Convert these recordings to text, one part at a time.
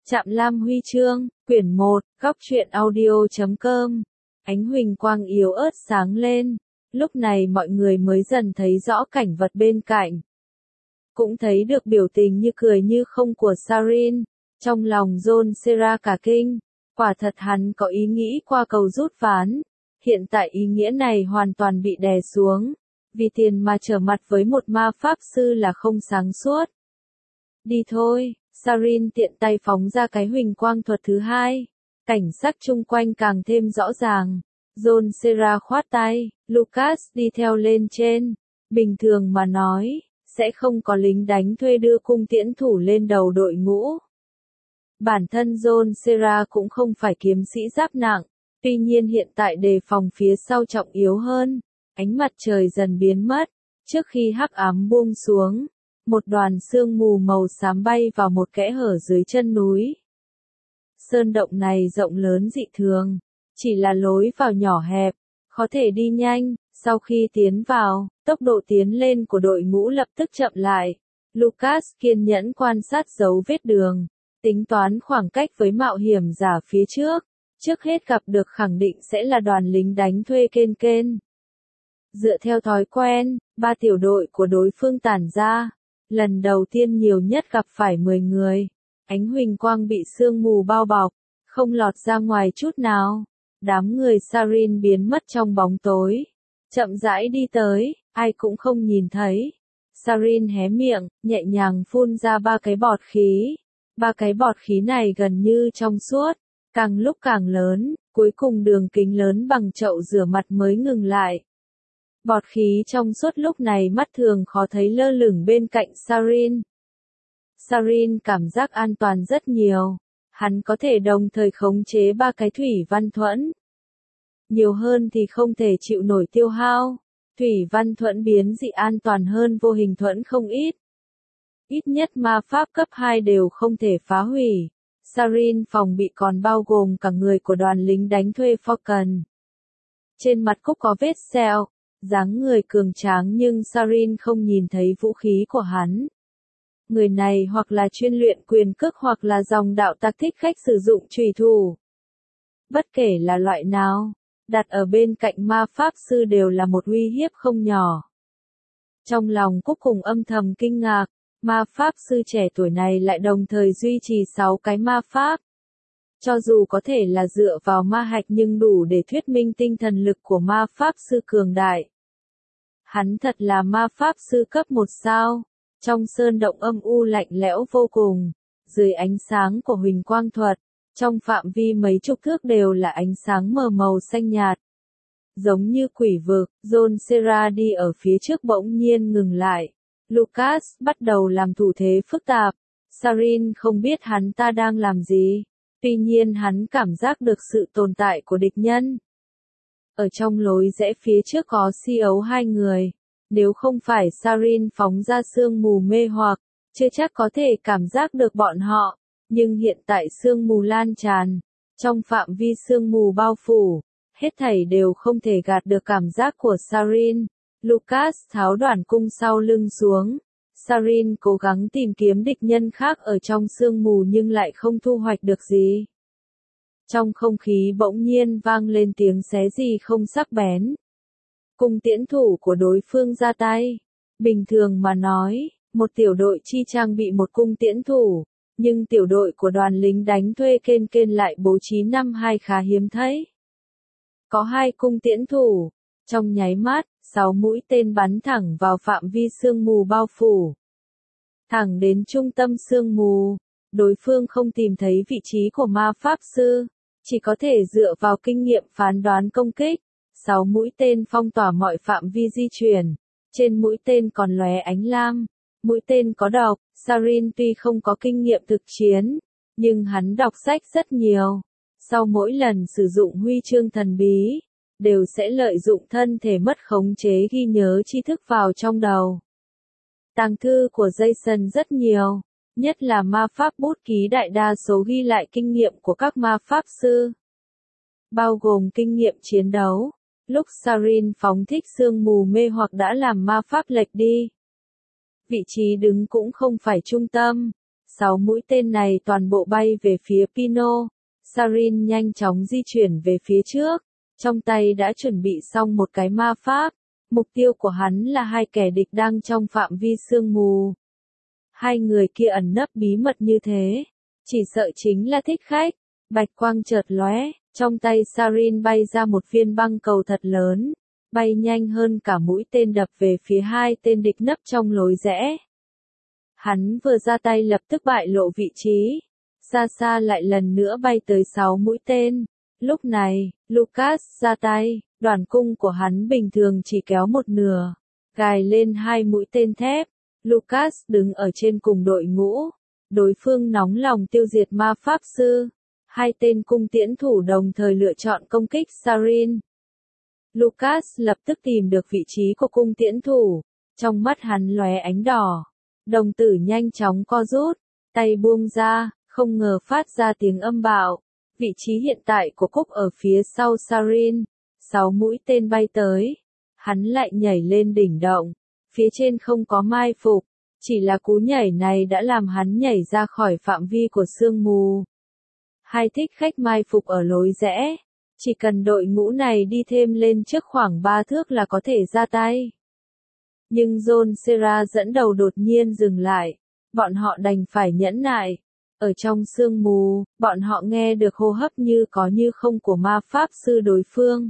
Trạm Lam Huy chương, quyển 1, góc truyện audio.com. Ánh huỳnh quang yếu ớt sáng lên, lúc này mọi người mới dần thấy rõ cảnh vật bên cạnh. Cũng thấy được biểu tình như cười như không của Sarin, trong lòng John Sera cả kinh, quả thật hắn có ý nghĩ qua cầu rút ván, hiện tại ý nghĩa này hoàn toàn bị đè xuống, vì tiền mà trở mặt với một ma pháp sư là không sáng suốt. Đi thôi. Sarin tiện tay phóng ra cái huỳnh quang thuật thứ hai. Cảnh sắc chung quanh càng thêm rõ ràng. John Sera khoát tay, Lucas đi theo lên trên. Bình thường mà nói, sẽ không có lính đánh thuê đưa cung tiễn thủ lên đầu đội ngũ. Bản thân John Sera cũng không phải kiếm sĩ giáp nặng, tuy nhiên hiện tại đề phòng phía sau trọng yếu hơn. Ánh mặt trời dần biến mất, trước khi hắc ám buông xuống. Một đoàn sương mù màu xám bay vào một kẽ hở dưới chân núi. Sơn động này rộng lớn dị thường, chỉ là lối vào nhỏ hẹp, có thể đi nhanh. Sau khi tiến vào, tốc độ tiến lên của đội ngũ lập tức chậm lại. Lucas kiên nhẫn quan sát dấu vết đường, tính toán khoảng cách với mạo hiểm giả phía trước. Trước hết gặp được khẳng định sẽ là đoàn lính đánh thuê Ken. Dựa theo thói quen, 3 tiểu đội của đối phương tản ra. Lần đầu tiên nhiều nhất gặp phải 10 người. Ánh huỳnh quang bị sương mù bao bọc, không lọt ra ngoài chút nào. Đám người Sarin biến mất trong bóng tối. Chậm rãi đi tới, ai cũng không nhìn thấy. Sarin hé miệng, nhẹ nhàng phun ra 3 cái bọt khí. 3 cái bọt khí này gần như trong suốt, càng lúc càng lớn, cuối cùng đường kính lớn bằng chậu rửa mặt mới ngừng lại. Bọt khí trong suốt lúc này mắt thường khó thấy lơ lửng bên cạnh Sarin. Sarin cảm giác an toàn rất nhiều. Hắn có thể đồng thời khống chế 3 cái thủy văn thuẫn. Nhiều hơn thì không thể chịu nổi tiêu hao. Thủy văn thuẫn biến dị an toàn hơn vô hình thuẫn không ít. Ít nhất ma pháp cấp 2 đều không thể phá hủy. Sarin phòng bị còn bao gồm cả người của đoàn lính đánh thuê Falcon. Trên mặt Cúc có vết sẹo. Dáng người cường tráng nhưng Sarin không nhìn thấy vũ khí của hắn. Người này hoặc là chuyên luyện quyền cước hoặc là dòng đạo tặc thích khách sử dụng chùy thủ. Bất kể là loại nào, đặt ở bên cạnh ma pháp sư đều là một uy hiếp không nhỏ. Trong lòng Cúc cùng âm thầm kinh ngạc, ma pháp sư trẻ tuổi này lại đồng thời duy trì 6 cái ma pháp. Cho dù có thể là dựa vào ma hạch nhưng đủ để thuyết minh tinh thần lực của ma pháp sư cường đại. Hắn thật là ma pháp sư cấp 1 sao. Trong sơn động âm u lạnh lẽo vô cùng, dưới ánh sáng của huỳnh quang thuật, trong phạm vi mấy chục thước đều là ánh sáng mờ màu xanh nhạt. Giống như quỷ vực, John Sera đi ở phía trước bỗng nhiên ngừng lại. Lucas bắt đầu làm thủ thế phức tạp. Sarin không biết hắn ta đang làm gì. Tuy nhiên hắn cảm giác được sự tồn tại của địch nhân. Ở trong lối rẽ phía trước có si ấu 2 người. Nếu không phải Sarin phóng ra sương mù mê hoặc, chưa chắc có thể cảm giác được bọn họ. Nhưng hiện tại sương mù lan tràn. Trong phạm vi sương mù bao phủ, hết thảy đều không thể gạt được cảm giác của Sarin. Lucas tháo đoạn cung sau lưng xuống. Sarin cố gắng tìm kiếm địch nhân khác ở trong sương mù nhưng lại không thu hoạch được gì. Trong không khí bỗng nhiên vang lên tiếng xé gì không sắc bén. Cung tiễn thủ của đối phương ra tay. Bình thường mà nói, một tiểu đội chi trang bị một cung tiễn thủ, nhưng tiểu đội của đoàn lính đánh thuê Ken lại bố trí 5-2 khá hiếm thấy. Có 2 cung tiễn thủ, trong nháy mắt, 6 mũi tên bắn thẳng vào phạm vi sương mù bao phủ. Thẳng đến trung tâm sương mù, đối phương không tìm thấy vị trí của ma pháp sư, chỉ có thể dựa vào kinh nghiệm phán đoán công kích. 6 mũi tên phong tỏa mọi phạm vi di chuyển, trên mũi tên còn lóe ánh lam, mũi tên có độc. Sarin tuy không có kinh nghiệm thực chiến, nhưng hắn đọc sách rất nhiều. Sau mỗi lần sử dụng huy chương thần bí, đều sẽ lợi dụng thân thể mất khống chế ghi nhớ tri thức vào trong đầu. Tàng thư của Jason rất nhiều, nhất là ma pháp bút ký đại đa số ghi lại kinh nghiệm của các ma pháp sư, bao gồm kinh nghiệm chiến đấu. Lúc Sarin phóng thích sương mù mê hoặc đã làm ma pháp lệch đi. Vị trí đứng cũng không phải trung tâm. 6 mũi tên này toàn bộ bay về phía Pino. Sarin nhanh chóng di chuyển về phía trước, trong tay đã chuẩn bị xong một cái ma pháp. Mục tiêu của hắn là hai kẻ địch đang trong phạm vi sương mù. Hai người kia ẩn nấp bí mật như thế, chỉ sợ chính là thích khách. Bạch quang chợt lóe, trong tay Sarin bay ra một viên băng cầu thật lớn, bay nhanh hơn cả mũi tên đập về phía hai tên địch nấp trong lối rẽ. Hắn vừa ra tay lập tức bại lộ vị trí, xa xa lại lần nữa bay tới 6 mũi tên. Lúc này, Lucas ra tay, đoàn cung của hắn bình thường chỉ kéo một nửa, gài lên 2 mũi tên thép. Lucas đứng ở trên cùng đội ngũ, đối phương nóng lòng tiêu diệt ma pháp sư. Hai tên cung tiễn thủ đồng thời lựa chọn công kích Sarin. Lucas lập tức tìm được vị trí của cung tiễn thủ, trong mắt hắn lóe ánh đỏ. Đồng tử nhanh chóng co rút, tay buông ra, không ngờ phát ra tiếng âm bạo. Vị trí hiện tại của Cúc ở phía sau Sarin, 6 mũi tên bay tới. Hắn lại nhảy lên đỉnh động, phía trên không có mai phục, chỉ là cú nhảy này đã làm hắn nhảy ra khỏi phạm vi của sương mù. Hai thích khách mai phục ở lối rẽ, chỉ cần đội ngũ này đi thêm lên trước khoảng 3 thước là có thể ra tay. Nhưng John Serra dẫn đầu đột nhiên dừng lại, bọn họ đành phải nhẫn nại. Ở trong sương mù, bọn họ nghe được hô hấp như có như không của ma pháp sư đối phương.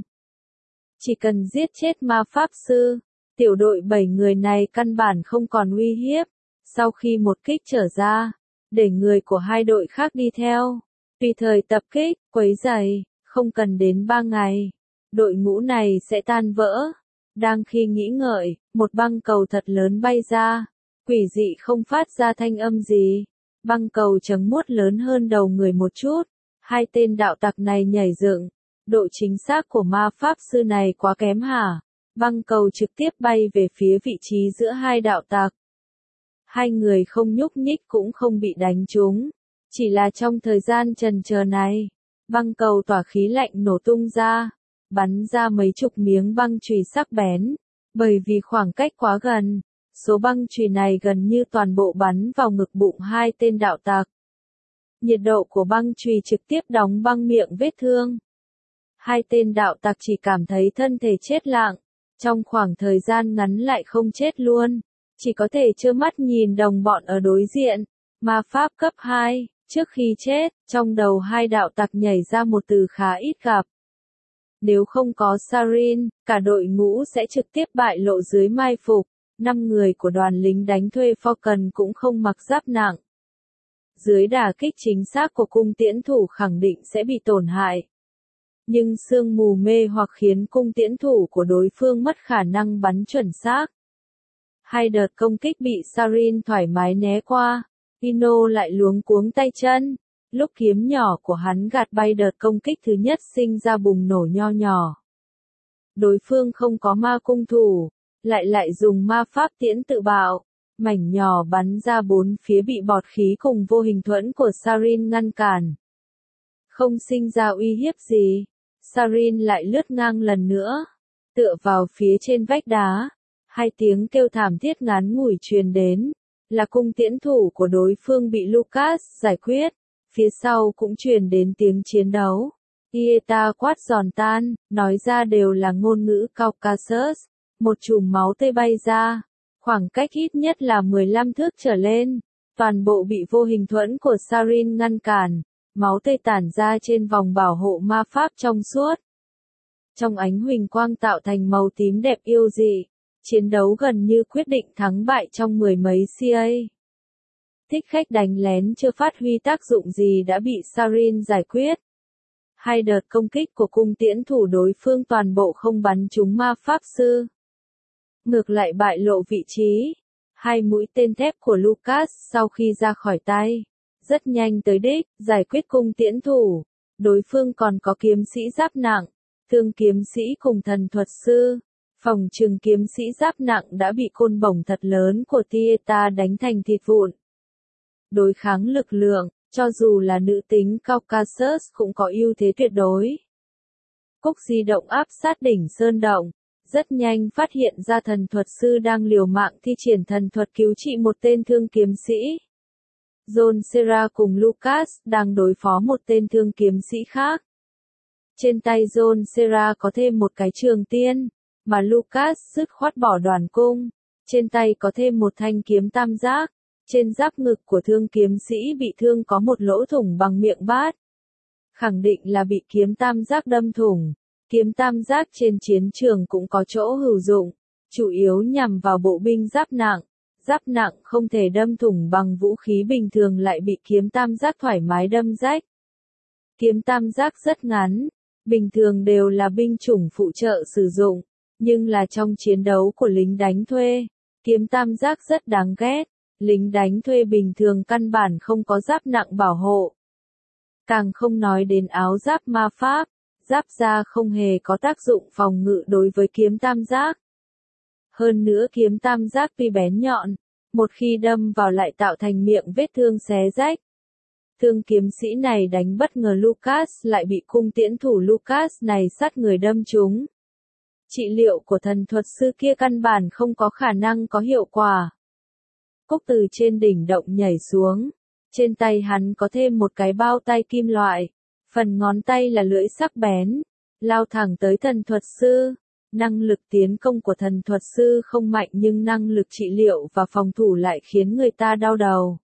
Chỉ cần giết chết ma pháp sư, tiểu đội 7 người này căn bản không còn uy hiếp. Sau khi một kích trở ra, để người của hai đội khác đi theo, tùy thời tập kích, quấy rầy, không cần đến 3 ngày, đội ngũ này sẽ tan vỡ. Đang khi nghĩ ngợi, một băng cầu thật lớn bay ra, quỷ dị không phát ra thanh âm gì. Băng cầu trắng muốt lớn hơn đầu người một chút, hai tên đạo tặc này nhảy dựng. Độ chính xác của ma pháp sư này quá kém hả? Băng cầu trực tiếp bay về phía vị trí giữa hai đạo tặc. Hai người không nhúc nhích cũng không bị đánh trúng. Chỉ là trong thời gian chần chờ này, băng cầu tỏa khí lạnh nổ tung ra, bắn ra mấy chục miếng băng chùy sắc bén. Bởi vì khoảng cách quá gần, số băng chùy này gần như toàn bộ bắn vào ngực bụng hai tên đạo tặc. Nhiệt độ của băng chùy trực tiếp đóng băng miệng vết thương. Hai tên đạo tặc chỉ cảm thấy thân thể chết lặng, trong khoảng thời gian ngắn lại không chết luôn, chỉ có thể trơ mắt nhìn đồng bọn ở đối diện. Ma pháp cấp 2, trước khi chết, trong đầu hai đạo tặc nhảy ra một từ khá ít gặp. Nếu không có Sarin, cả đội ngũ sẽ trực tiếp bại lộ dưới mai phục. 5 người của đoàn lính đánh thuê Falcon cũng không mặc giáp nặng. Dưới đả kích chính xác của cung tiễn thủ khẳng định sẽ bị tổn hại. Nhưng sương mù mê hoặc khiến cung tiễn thủ của đối phương mất khả năng bắn chuẩn xác. Hai đợt công kích bị Sarin thoải mái né qua, Pino lại luống cuống tay chân. Lúc kiếm nhỏ của hắn gạt bay đợt công kích thứ nhất sinh ra bùng nổ nho nhỏ. Đối phương không có ma cung thủ, lại dùng ma pháp tiễn tự bạo, mảnh nhỏ bắn ra bốn phía bị bọt khí cùng vô hình thuẫn của Sarin ngăn cản. Không sinh ra uy hiếp gì, Sarin lại lướt ngang lần nữa, tựa vào phía trên vách đá. Hai tiếng kêu thảm thiết ngắn ngủi truyền đến, là cung tiễn thủ của đối phương bị Lucas giải quyết. Phía sau cũng truyền đến tiếng chiến đấu. Ieta quát giòn tan, nói ra đều là ngôn ngữ Caucasus. Một chùm máu tươi bay ra, khoảng cách ít nhất là 15 thước trở lên. Toàn bộ bị vô hình thuẫn của Sarin ngăn cản, máu tươi tản ra trên vòng bảo hộ ma pháp trong suốt. Trong ánh huỳnh quang tạo thành màu tím đẹp yêu dị, chiến đấu gần như quyết định thắng bại trong mười mấy CA. Thích khách đánh lén chưa phát huy tác dụng gì đã bị Sarin giải quyết. Hai đợt công kích của cung tiễn thủ đối phương toàn bộ không bắn trúng ma pháp sư. Ngược lại bại lộ vị trí. Hai mũi tên thép của Lucas sau khi ra khỏi tay, rất nhanh tới đích, giải quyết cung tiễn thủ. Đối phương còn có kiếm sĩ giáp nặng, thương kiếm sĩ cùng thần thuật sư. Phòng trừng kiếm sĩ giáp nặng đã bị côn bổng thật lớn của Tieta đánh thành thịt vụn. Đối kháng lực lượng, cho dù là nữ tính Caucasus cũng có ưu thế tuyệt đối. Cúc di động áp sát đỉnh sơn động, rất nhanh phát hiện ra thần thuật sư đang liều mạng thi triển thần thuật cứu trị một tên thương kiếm sĩ. John Serra cùng Lucas đang đối phó một tên thương kiếm sĩ khác. Trên tay John Serra có thêm một cái trường tiên, mà Lucas dứt khoát bỏ đoàn cung. Trên tay có thêm một thanh kiếm tam giác. Trên giáp ngực của thương kiếm sĩ bị thương có một lỗ thủng bằng miệng bát. Khẳng định là bị kiếm tam giác đâm thủng. Kiếm tam giác trên chiến trường cũng có chỗ hữu dụng, chủ yếu nhằm vào bộ binh giáp nặng. Giáp nặng không thể đâm thủng bằng vũ khí bình thường lại bị kiếm tam giác thoải mái đâm rách. Kiếm tam giác rất ngắn, bình thường đều là binh chủng phụ trợ sử dụng, nhưng là trong chiến đấu của lính đánh thuê, kiếm tam giác rất đáng ghét. Lính đánh thuê bình thường căn bản không có giáp nặng bảo hộ. Càng không nói đến áo giáp ma pháp, giáp da không hề có tác dụng phòng ngự đối với kiếm tam giác. Hơn nữa kiếm tam giác tuy bén nhọn, một khi đâm vào lại tạo thành miệng vết thương xé rách. Thương kiếm sĩ này đánh bất ngờ Lucas lại bị cung tiễn thủ Lucas này sát người đâm trúng. Trị liệu của thần thuật sư kia căn bản không có khả năng có hiệu quả. Cúc từ trên đỉnh động nhảy xuống. Trên tay hắn có thêm một cái bao tay kim loại. Phần ngón tay là lưỡi sắc bén. Lao thẳng tới thần thuật sư. Năng lực tiến công của thần thuật sư không mạnh nhưng năng lực trị liệu và phòng thủ lại khiến người ta đau đầu.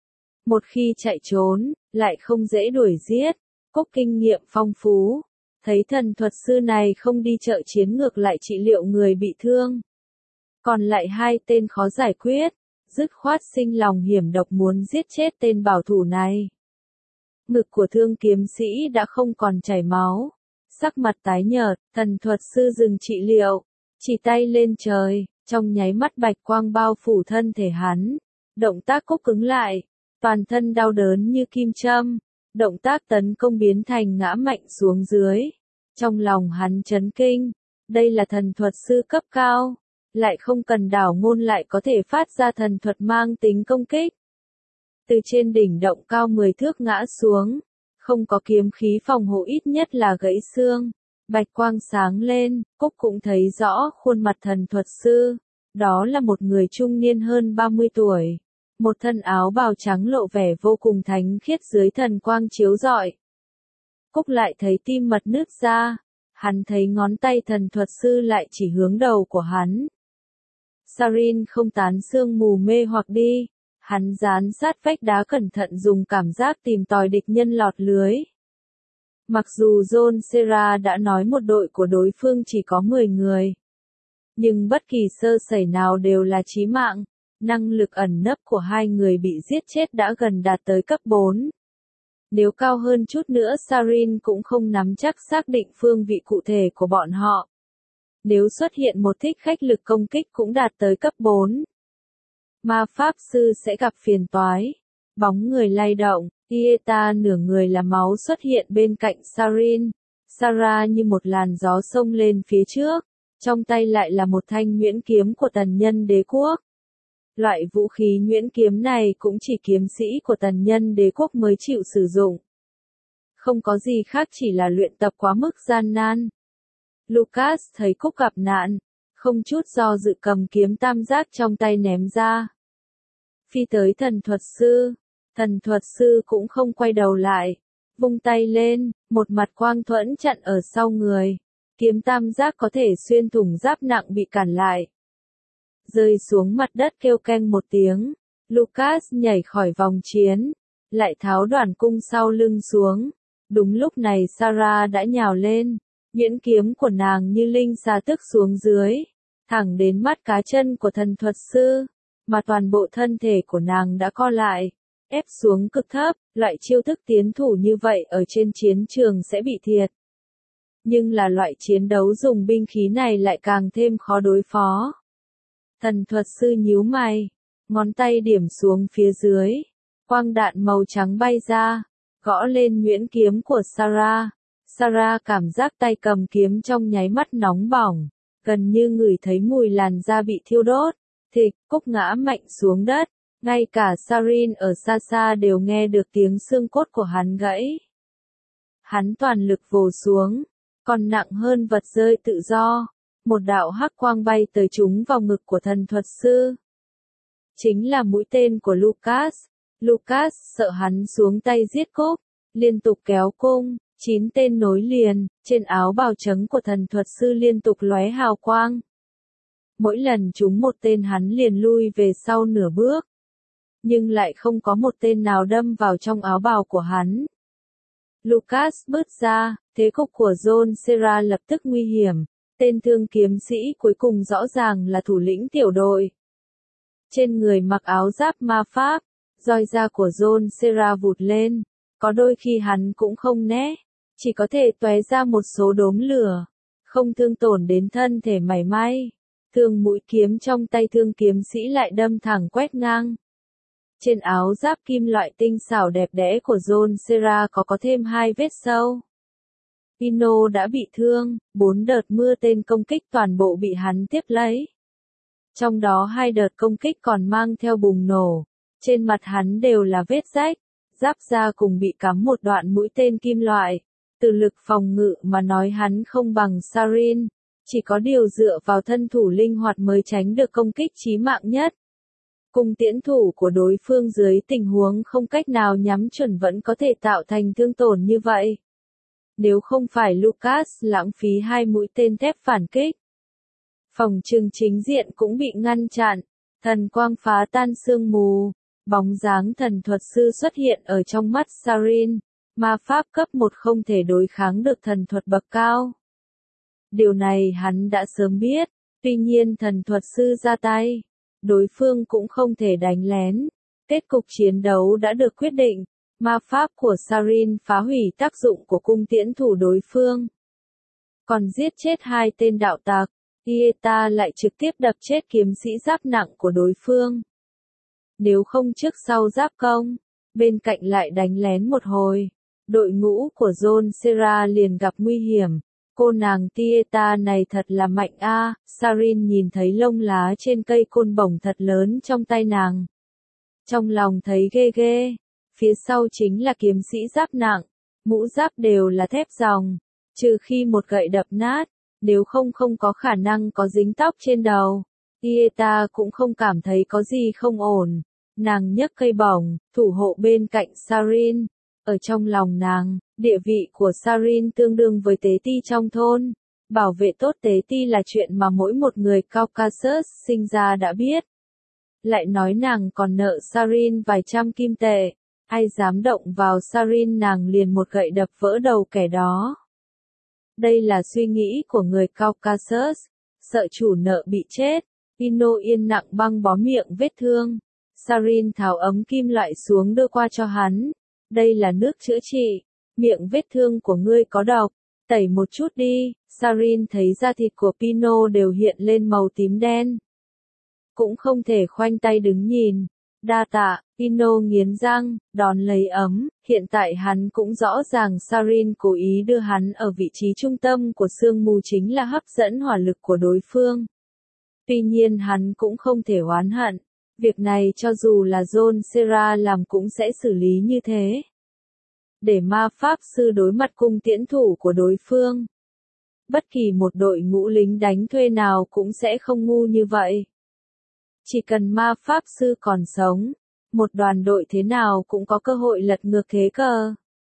Một khi chạy trốn, lại không dễ đuổi giết. Cúc kinh nghiệm phong phú. Thấy thần thuật sư này không đi trợ chiến ngược lại trị liệu người bị thương. Còn lại hai tên khó giải quyết. Dứt khoát sinh lòng hiểm độc muốn giết chết tên bảo thủ này. Ngực của thương kiếm sĩ đã không còn chảy máu. Sắc mặt tái nhợt, thần thuật sư dừng trị liệu. Chỉ tay lên trời, trong nháy mắt bạch quang bao phủ thân thể hắn. Động tác Cúc cứng lại, toàn thân đau đớn như kim châm. Động tác tấn công biến thành ngã mạnh xuống dưới. Trong lòng hắn chấn kinh, đây là thần thuật sư cấp cao. Lại không cần đảo ngôn lại có thể phát ra thần thuật mang tính công kích. Từ trên đỉnh động cao 10 thước ngã xuống, không có kiếm khí phòng hộ ít nhất là gãy xương. Bạch quang sáng lên, Cúc cũng thấy rõ khuôn mặt thần thuật sư. Đó là một người trung niên hơn 30 tuổi. Một thân áo bào trắng lộ vẻ vô cùng thánh khiết dưới thần quang chiếu rọi. Cúc lại thấy tim mật nứt ra. Hắn thấy ngón tay thần thuật sư lại chỉ hướng đầu của hắn. Sarin không tán sương mù mê hoặc đi. Hắn dán sát vách đá cẩn thận dùng cảm giác tìm tòi địch nhân lọt lưới. Mặc dù John Serra đã nói một đội của đối phương chỉ có 10 người. Nhưng bất kỳ sơ sẩy nào đều là chí mạng. Năng lực ẩn nấp của hai người bị giết chết đã gần đạt tới cấp 4. Nếu cao hơn chút nữa Sarin cũng không nắm chắc xác định phương vị cụ thể của bọn họ. Nếu xuất hiện một thích khách lực công kích cũng đạt tới cấp 4. Ma pháp sư sẽ gặp phiền toái. Bóng người lay động, Ieta nửa người là máu xuất hiện bên cạnh Sarin. Sarah như một làn gió xông lên phía trước. Trong tay lại là một thanh nhuyễn kiếm của tần nhân đế quốc. Loại vũ khí nhuyễn kiếm này cũng chỉ kiếm sĩ của tần nhân đế quốc mới chịu sử dụng. Không có gì khác chỉ là luyện tập quá mức gian nan. Lucas thấy Cúc gặp nạn, không chút do dự cầm kiếm tam giác trong tay ném ra. Phi tới thần thuật sư cũng không quay đầu lại, vung tay lên, một mặt quang thuẫn chặn ở sau người. Kiếm tam giác có thể xuyên thủng giáp nặng bị cản lại. Rơi xuống mặt đất kêu keng một tiếng, Lucas nhảy khỏi vòng chiến, lại tháo đoàn cung sau lưng xuống. Đúng lúc này Sarah đã nhào lên. Nhuyễn kiếm của nàng như linh xà tức xuống dưới, thẳng đến mắt cá chân của thần thuật sư, mà toàn bộ thân thể của nàng đã co lại, ép xuống cực thấp. Loại chiêu thức tiến thủ như vậy ở trên chiến trường sẽ bị thiệt. Nhưng là loại chiến đấu dùng binh khí này lại càng thêm khó đối phó. Thần thuật sư nhíu mày, ngón tay điểm xuống phía dưới, quang đạn màu trắng bay ra, gõ lên nhuyễn kiếm của Sarah. Sarah cảm giác tay cầm kiếm trong nháy mắt nóng bỏng, gần như ngửi thấy mùi làn da bị thiêu đốt. Thịch, Cúc ngã mạnh xuống đất, ngay cả Sarin ở xa xa đều nghe được tiếng xương cốt của hắn gãy. Hắn toàn lực vồ xuống, còn nặng hơn vật rơi tự do. Một đạo hắc quang bay tới trúng vào ngực của thần thuật sư. Chính là mũi tên của Lucas. Lucas sợ hắn xuống tay giết Cúp, liên tục kéo cung, 9 tên nối liền, trên áo bào trắng của thần thuật sư liên tục lóe hào quang. Mỗi lần trúng một tên hắn liền lui về sau nửa bước. Nhưng lại không có một tên nào đâm vào trong áo bào của hắn. Lucas bước ra, thế cục của John Serra lập tức nguy hiểm, tên thương kiếm sĩ cuối cùng rõ ràng là thủ lĩnh tiểu đội. Trên người mặc áo giáp ma pháp, roi da của John Serra vụt lên, có đôi khi hắn cũng không né, chỉ có thể tóe ra một số đốm lửa, không thương tổn đến thân thể mảy may. Thương mũi kiếm trong tay thương kiếm sĩ lại đâm thẳng quét ngang. Trên áo giáp kim loại tinh xảo đẹp đẽ của John Serra có thêm 2 vết sâu. Pino đã bị thương, 4 đợt mưa tên công kích toàn bộ bị hắn tiếp lấy. Trong đó 2 đợt công kích còn mang theo bùng nổ, trên mặt hắn đều là vết rách, giáp da cùng bị cắm một đoạn mũi tên kim loại. Từ lực phòng ngự mà nói hắn không bằng Sarin, chỉ có điều dựa vào thân thủ linh hoạt mới tránh được công kích chí mạng nhất. Cung tiễn thủ của đối phương dưới tình huống không cách nào nhắm chuẩn vẫn có thể tạo thành thương tổn như vậy. Nếu không phải Lucas lãng phí 2 mũi tên thép phản kích, phòng trừng chính diện cũng bị ngăn chặn. Thần quang phá tan sương mù, bóng dáng thần thuật sư xuất hiện ở trong mắt Sarin, ma pháp cấp 1 không thể đối kháng được thần thuật bậc cao. Điều này hắn đã sớm biết, tuy nhiên thần thuật sư ra tay, đối phương cũng không thể đánh lén. Kết cục chiến đấu đã được quyết định, ma pháp của Sarin phá hủy tác dụng của cung tiễn thủ đối phương. Còn giết chết 2 tên đạo tặc, Ieta lại trực tiếp đập chết kiếm sĩ giáp nặng của đối phương. Nếu không trước sau giáp công, bên cạnh lại đánh lén một hồi, đội ngũ của John Serra liền gặp nguy hiểm. Cô nàng Tieta này thật là mạnh a. Sarin nhìn thấy lông lá trên cây côn bổng thật lớn trong tay nàng. Trong lòng thấy ghê ghê, phía sau chính là kiếm sĩ giáp nặng, mũ giáp đều là thép ròng, trừ khi một gậy đập nát, nếu không có khả năng có dính tóc trên đầu. Tieta cũng không cảm thấy có gì không ổn, nàng nhấc cây bổng, thủ hộ bên cạnh Sarin. Ở trong lòng nàng, địa vị của Sarin tương đương với tế ti trong thôn. Bảo vệ tốt tế ti là chuyện mà mỗi một người Caucasus sinh ra đã biết. Lại nói nàng còn nợ Sarin vài trăm kim tệ, ai dám động vào Sarin nàng liền một gậy đập vỡ đầu kẻ đó. Đây là suy nghĩ của người Caucasus, sợ chủ nợ bị chết. Pino yên lặng băng bó miệng vết thương. Sarin tháo ấm kim loại xuống đưa qua cho hắn. Đây là nước chữa trị, miệng vết thương của ngươi có độc, tẩy một chút đi. Sarin thấy da thịt của Pino đều hiện lên màu tím đen. Cũng không thể khoanh tay đứng nhìn. Đa tạ, Pino nghiến răng, đón lấy ấm. Hiện tại hắn cũng rõ ràng Sarin cố ý đưa hắn ở vị trí trung tâm của sương mù chính là hấp dẫn hỏa lực của đối phương. Tuy nhiên hắn cũng không thể oán hận. Việc này cho dù là John Serra làm cũng sẽ xử lý như thế. Để ma pháp sư đối mặt cung tiễn thủ của đối phương. Bất kỳ một đội ngũ lính đánh thuê nào cũng sẽ không ngu như vậy. Chỉ cần ma pháp sư còn sống, một đoàn đội thế nào cũng có cơ hội lật ngược thế cờ.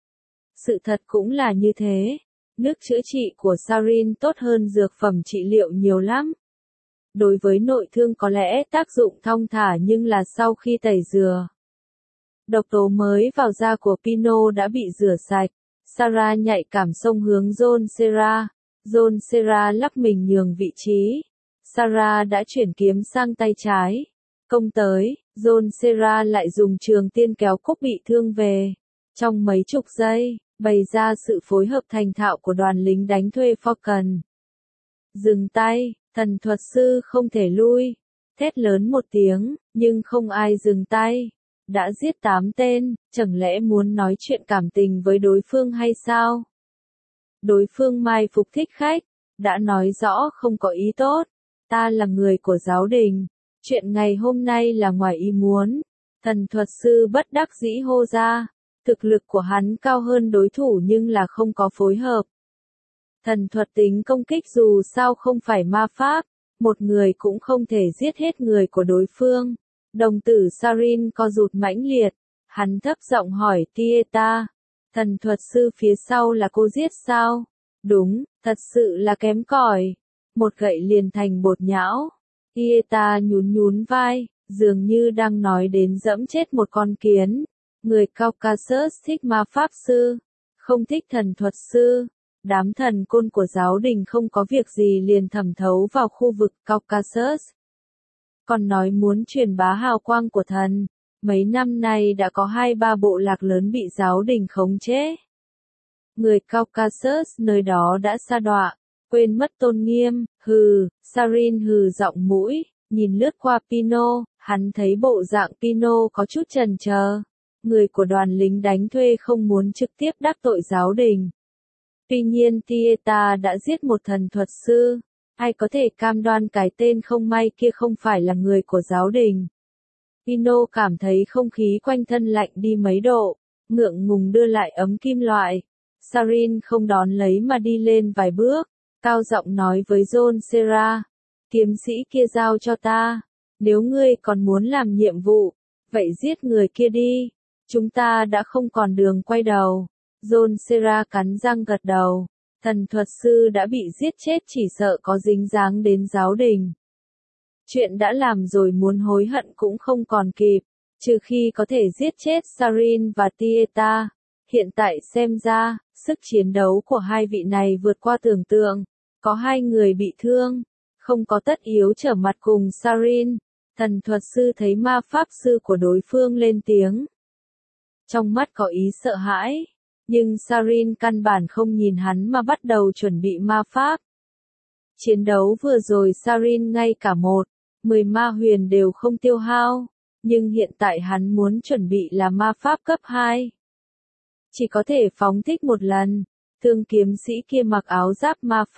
Sự thật cũng là như thế. Nước chữa trị của Sarin tốt hơn dược phẩm trị liệu nhiều lắm. Đối với nội thương có lẽ tác dụng thong thả nhưng là sau khi tẩy rửa. Độc tố mới vào da của Pino đã bị rửa sạch. Sarah nhạy cảm xông hướng John Serra. John Serra lắc mình nhường vị trí. Sarah đã chuyển kiếm sang tay trái. Công tới, John Serra lại dùng trường tiên kéo Cúc bị thương về. Trong mấy chục giây, bày ra sự phối hợp thành thạo của đoàn lính đánh thuê Falcon. Dừng tay. Thần thuật sư không thể lui, thét lớn một tiếng, nhưng không ai dừng tay. Đã giết 8 tên, chẳng lẽ muốn nói chuyện cảm tình với đối phương hay sao? Đối phương mai phục thích khách, đã nói rõ không có ý tốt. Ta là người của giáo đình, chuyện ngày hôm nay là ngoài ý muốn. Thần thuật sư bất đắc dĩ hô ra, thực lực của hắn cao hơn đối thủ nhưng là không có phối hợp. Thần thuật tính công kích dù sao không phải ma pháp, một người cũng không thể giết hết người của đối phương. Đồng tử Sarin co rụt mãnh liệt, Hắn thấp giọng hỏi Tieta, thần thuật sư phía sau là cô giết sao? Đúng, thật sự là kém cỏi. Một gậy liền thành bột nhão. Tieta nhún nhún vai, dường như đang nói đến dẫm chết một con kiến. Người Caucasus thích ma pháp sư, không thích thần thuật sư. Đám thần côn của giáo đình không có việc gì liền thẩm thấu vào khu vực Caucasus. Còn nói muốn truyền bá hào quang của thần. Mấy năm nay đã có 2-3 bộ lạc lớn bị giáo đình khống chế. Người Caucasus nơi đó đã sa đọa, quên mất tôn nghiêm, hừ, Sarin hừ giọng mũi, nhìn lướt qua Pino, hắn thấy bộ dạng Pino có chút chần chờ. Người của đoàn lính đánh thuê không muốn trực tiếp đắc tội giáo đình. Tuy nhiên Tieta đã giết một thần thuật sư, ai có thể cam đoan cái tên không may kia không phải là người của giáo đình. Pino cảm thấy không khí quanh thân lạnh đi mấy độ, ngượng ngùng đưa lại ấm kim loại. Sarin không đón lấy mà đi lên vài bước, cao giọng nói với John Serra, kiếm sĩ kia giao cho ta, nếu ngươi còn muốn làm nhiệm vụ, vậy giết người kia đi, chúng ta đã không còn đường quay đầu. John Serra cắn răng gật đầu, thần thuật sư đã bị giết chết chỉ sợ có dính dáng đến giáo đình. Chuyện đã làm rồi muốn hối hận cũng không còn kịp, trừ khi có thể giết chết Sarin và Tieta. Hiện tại xem ra, sức chiến đấu của hai vị này vượt qua tưởng tượng. Có 2 người bị thương, không có tất yếu trở mặt cùng Sarin. Thần thuật sư thấy ma pháp sư của đối phương lên tiếng. Trong mắt có ý sợ hãi, nhưng Sarin căn bản không nhìn hắn mà bắt đầu chuẩn bị ma pháp. Chiến đấu vừa rồi Sarin ngay cả 10 ma huyền đều không tiêu hao, nhưng hiện tại hắn muốn chuẩn bị là ma pháp cấp 2. Chỉ có thể phóng thích một lần, thương kiếm sĩ kia mặc áo giáp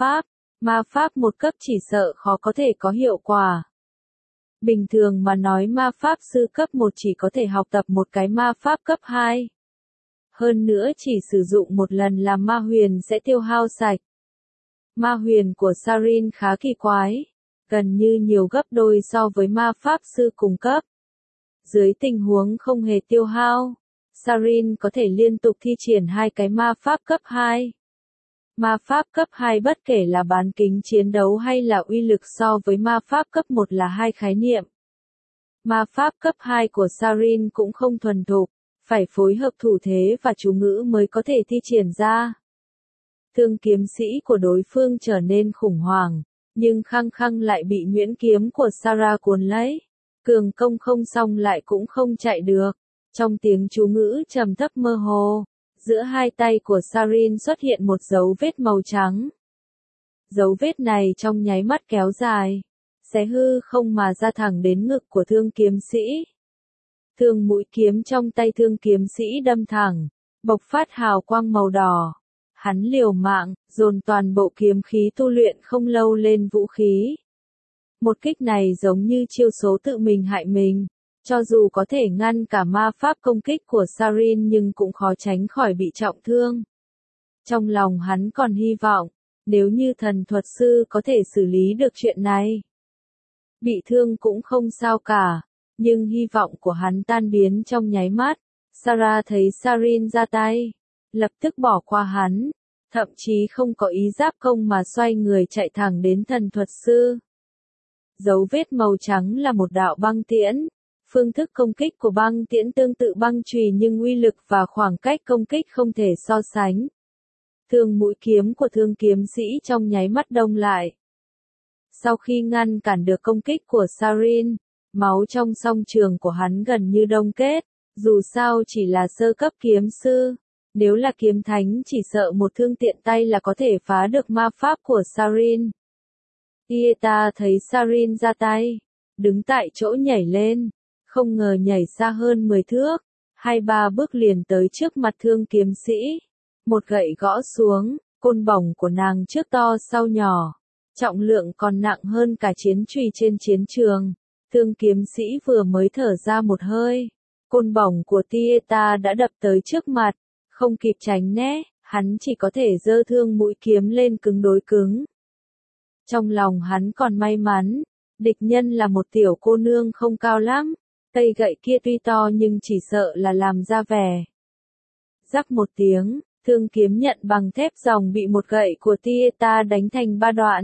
ma pháp 1 cấp chỉ sợ khó có thể có hiệu quả. Bình thường mà nói ma pháp sư cấp 1 chỉ có thể học tập một cái ma pháp cấp 2. Hơn nữa chỉ sử dụng một lần là ma huyền sẽ tiêu hao sạch. Ma huyền của Sarin khá kỳ quái, gần như nhiều gấp đôi so với ma pháp sư cùng cấp. Dưới tình huống không hề tiêu hao, Sarin có thể liên tục thi triển 2 cái ma pháp cấp 2. Ma pháp cấp 2 bất kể là bán kính chiến đấu hay là uy lực so với ma pháp cấp 1 là 2 khái niệm. Ma pháp cấp 2 của Sarin cũng không thuần thục, phải phối hợp thủ thế và chú ngữ mới có thể thi triển ra. Thương kiếm sĩ của đối phương trở nên khủng hoảng, nhưng khăng khăng lại bị nhuyễn kiếm của Sarah cuốn lấy. Cường công không xong lại cũng không chạy được. Trong tiếng chú ngữ trầm thấp mơ hồ, giữa hai tay của Sarin xuất hiện một dấu vết màu trắng. Dấu vết này trong nháy mắt kéo dài, xé hư không mà ra thẳng đến ngực của thương kiếm sĩ. Thương mũi kiếm trong tay thương kiếm sĩ đâm thẳng, bộc phát hào quang màu đỏ. Hắn liều mạng, dồn toàn bộ kiếm khí tu luyện không lâu lên vũ khí. Một kích này giống như chiêu số tự mình hại mình. Cho dù có thể ngăn cả ma pháp công kích của Sarin nhưng cũng khó tránh khỏi bị trọng thương. Trong lòng hắn còn hy vọng, nếu như thần thuật sư có thể xử lý được chuyện này. Bị thương cũng không sao cả, nhưng hy vọng của hắn tan biến trong nháy mắt. Sarah thấy Sarin ra tay, lập tức bỏ qua hắn, thậm chí không có ý giáp công mà xoay người chạy thẳng đến thần thuật sư. Dấu vết màu trắng là một đạo băng tiễn. Phương thức công kích của băng tiễn tương tự băng chùy nhưng uy lực và khoảng cách công kích không thể so sánh. Thương mũi kiếm của thương kiếm sĩ trong nháy mắt đông lại. Sau khi ngăn cản được công kích của Sarin, máu trong song trường của hắn gần như đông kết, dù sao chỉ là sơ cấp kiếm sư. Nếu là kiếm thánh chỉ sợ một thương tiện tay là có thể phá được ma pháp của Sarin. Tieta thấy Sarin ra tay, đứng tại chỗ nhảy lên. Không ngờ nhảy xa hơn 10 thước, 2-3 bước liền tới trước mặt thương kiếm sĩ. Một gậy gõ xuống, côn bổng của nàng trước to sau nhỏ. Trọng lượng còn nặng hơn cả chiến chùy trên chiến trường. Thương kiếm sĩ vừa mới thở ra một hơi. Côn bổng của Tieta đã đập tới trước mặt. Không kịp tránh né, hắn chỉ có thể giơ thương mũi kiếm lên cứng đối cứng. Trong lòng hắn còn may mắn, địch nhân là một tiểu cô nương không cao lắm. Cây gậy kia tuy to nhưng chỉ sợ là làm ra vẻ. Rắc một tiếng, thương kiếm nhận bằng thép ròng bị một gậy của Tieta đánh thành 3 đoạn.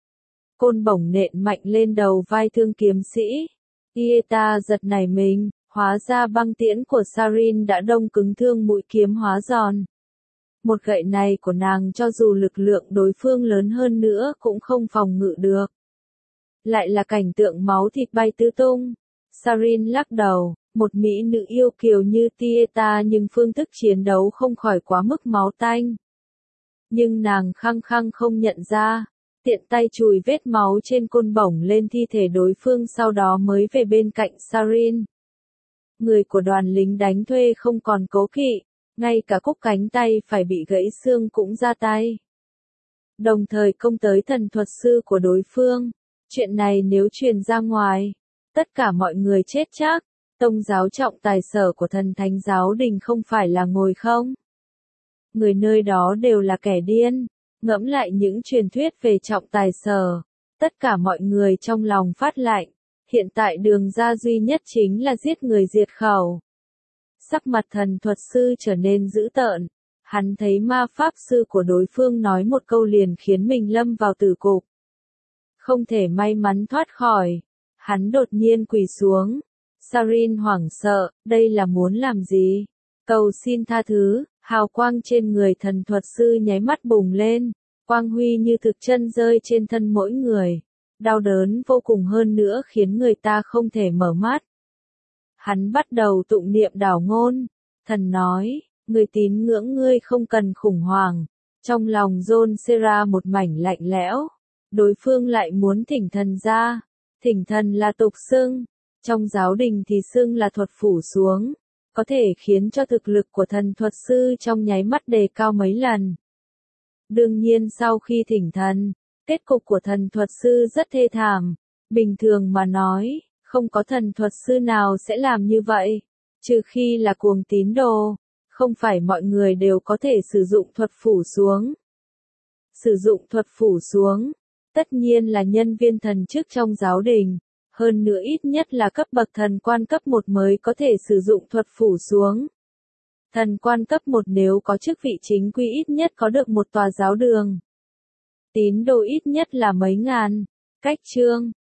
Côn bổng nện mạnh lên đầu vai thương kiếm sĩ. Tieta giật nảy mình, hóa ra băng tiễn của Sarin đã đông cứng thương mũi kiếm hóa giòn. Một gậy này của nàng cho dù lực lượng đối phương lớn hơn nữa cũng không phòng ngự được. Lại là cảnh tượng máu thịt bay tứ tung. Sarin lắc đầu, một mỹ nữ yêu kiều như Tieta nhưng phương thức chiến đấu không khỏi quá mức máu tanh. Nhưng nàng khăng khăng không nhận ra, tiện tay chùi vết máu trên côn bổng lên thi thể đối phương sau đó mới về bên cạnh Sarin. Người của đoàn lính đánh thuê không còn cố kỵ, ngay cả cúc cánh tay phải bị gãy xương cũng ra tay. Đồng thời công tới thần thuật sư của đối phương. Chuyện này nếu truyền ra ngoài, tất cả mọi người chết chắc. Tông giáo trọng tài sở của thần thánh giáo đình không phải là ngồi không. Người nơi đó đều là kẻ điên. Ngẫm lại những truyền thuyết về trọng tài sở. Tất cả mọi người trong lòng phát lạnh. Hiện tại đường ra duy nhất chính là giết người diệt khẩu. Sắc mặt thần thuật sư trở nên dữ tợn. Hắn thấy ma pháp sư của đối phương nói một câu liền khiến mình lâm vào tử cục. Không thể may mắn thoát khỏi. Hắn đột nhiên quỳ xuống. Sarin hoảng sợ, đây là muốn làm gì? Cầu xin tha thứ, hào quang trên người thần thuật sư nháy mắt bùng lên. Quang huy như thực chân rơi trên thân mỗi người. Đau đớn vô cùng hơn nữa khiến người ta không thể mở mắt. Hắn bắt đầu tụng niệm đảo ngôn. Thần nói, người tín ngưỡng ngươi không cần khủng hoảng. Trong lòng John Serra một mảnh lạnh lẽo. Đối phương lại muốn thỉnh thần ra. Thỉnh thần là tục xưng. Trong giáo đình thì xưng là thuật phủ xuống. Có thể khiến cho thực lực của thần thuật sư trong nháy mắt đề cao mấy lần. Đương nhiên sau khi thỉnh thần, kết cục của thần thuật sư rất thê thảm. Bình thường mà nói, không có thần thuật sư nào sẽ làm như vậy. Trừ khi là cuồng tín đồ. Không phải mọi người đều có thể sử dụng thuật phủ xuống. Sử dụng thuật phủ xuống. Tất nhiên là nhân viên thần chức trong giáo đình. Hơn nữa ít nhất là cấp bậc thần quan cấp 1 mới có thể sử dụng thuật phủ xuống. Thần quan cấp 1 nếu có chức vị chính quy ít nhất có được một tòa giáo đường. Tín đồ ít nhất là mấy ngàn. Cách chương